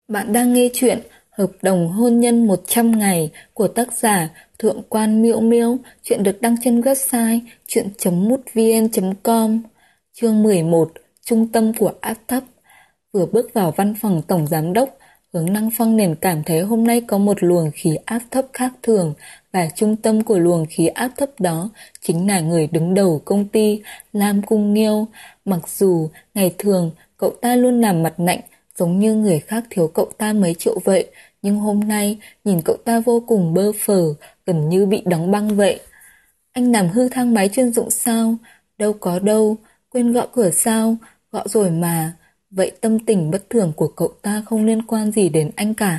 Bạn đang nghe chuyện Hợp đồng hôn nhân 100 ngày của tác giả Thượng quan Miễu Miễu. Chuyện được đăng trên website chuyện.mútvn.com. Chương 11. Trung tâm của áp thấp. Vừa bước vào văn phòng tổng giám đốc, Hướng Năng Phong liền cảm thấy hôm nay có một luồng khí áp thấp khác thường, và trung tâm của luồng khí áp thấp đó chính là người đứng đầu công ty, Lam Cung Nghiêu. Mặc dù ngày thường cậu ta luôn làm mặt nạnh, giống như người khác thiếu cậu ta mấy triệu vậy, nhưng hôm nay nhìn cậu ta vô cùng bơ phờ, gần như bị đóng băng vậy. Anh làm hư thang máy chuyên dụng sao? Đâu có đâu. Quên gõ cửa sao? Gõ rồi mà. Vậy tâm tình bất thường của cậu ta không liên quan gì đến anh cả.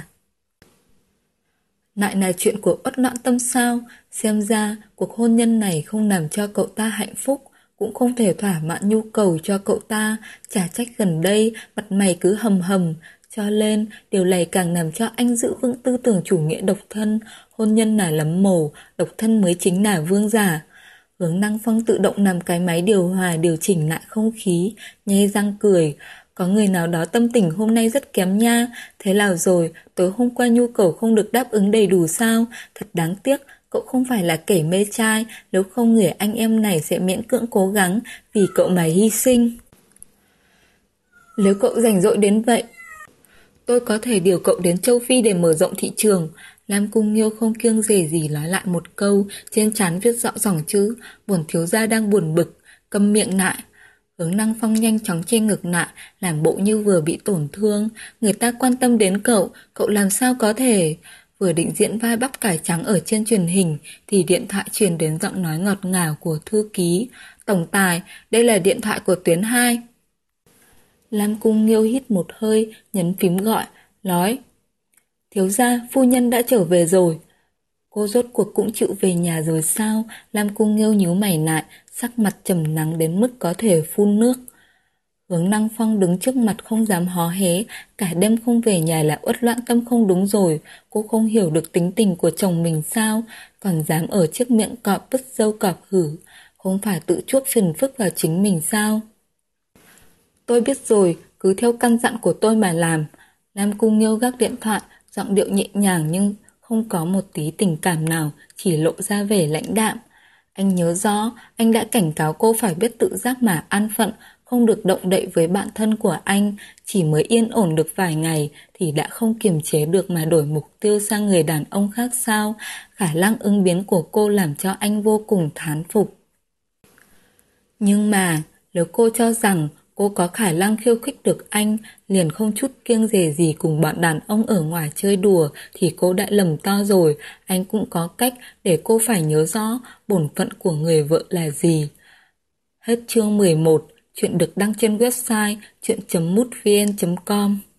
Lại là chuyện của uất loạn tâm sao? Xem ra cuộc hôn nhân này không làm cho cậu ta hạnh phúc, cũng không thể thỏa mãn nhu cầu cho cậu ta. Chả trách gần đây mặt mày cứ hầm hầm. Cho nên điều này càng làm cho anh giữ vững tư tưởng chủ nghĩa độc thân. Hôn nhân là lắm màu, độc thân mới chính là vương giả. Hướng Năng Phong tự động làm cái máy điều hòa điều chỉnh lại không khí, nhe răng cười. Có người nào đó tâm tình hôm nay rất kém nha. Thế nào rồi, tối hôm qua nhu cầu không được đáp ứng đầy đủ sao? Thật đáng tiếc, cậu không phải là kẻ mê trai, nếu không người anh em này sẽ miễn cưỡng cố gắng vì cậu mà hy sinh. Nếu cậu rảnh rỗi đến vậy, tôi có thể điều cậu đến châu Phi để mở rộng thị trường. Lam Cung Nghiêu không kiêng dè gì nói lại một câu, trên trán viết rõ dòng chữ: bổn thiếu gia đang buồn bực, câm miệng lại. Hướng Năng Phong nhanh chóng che ngực lại, làm bộ như vừa bị tổn thương. Người ta quan tâm đến cậu, cậu làm sao có thể? Vừa định diễn vai bắp cải trắng ở trên truyền hình thì điện thoại truyền đến giọng nói ngọt ngào của thư ký. Tổng tài, đây là điện thoại của tuyến 2. Lam Cung Nghiêu hít một hơi, nhấn phím gọi, nói: thiếu gia, phu nhân đã trở về rồi. Cô rốt cuộc cũng chịu về nhà rồi sao? Lam Cung Nghiêu nhíu mày lại, sắc mặt trầm lắng đến mức có thể phun nước. Hướng Năng Phong đứng trước mặt không dám hó hé, cả đêm không về nhà là uất loạn tâm không đúng rồi. Cô không hiểu được tính tình của chồng mình sao, còn dám ở trước miệng cọp bứt râu cọp hử, không phải tự chuốc phiền phức vào chính mình sao? Tôi biết rồi, cứ theo căn dặn của tôi mà làm. Lam Cung Nghiêu gác điện thoại, giọng điệu nhẹ nhàng nhưng không có một tí tình cảm nào, chỉ lộ ra vẻ lãnh đạm. Anh nhớ rõ, anh đã cảnh cáo cô phải biết tự giác mà an phận, không được động đậy với bạn thân của anh. Chỉ mới yên ổn được vài ngày thì đã không kiềm chế được mà đổi mục tiêu sang người đàn ông khác sao? Khả năng ứng biến của cô làm cho anh vô cùng thán phục. Nhưng mà, nếu cô cho rằng cô có khả năng khiêu khích được anh, liền không chút kiêng dè gì cùng bọn đàn ông ở ngoài chơi đùa, thì cô đã lầm to rồi. Anh cũng có cách để cô phải nhớ rõ bổn phận của người vợ là gì. Hết chương 11. Chuyện được đăng trên website chuyện.mútvn.com.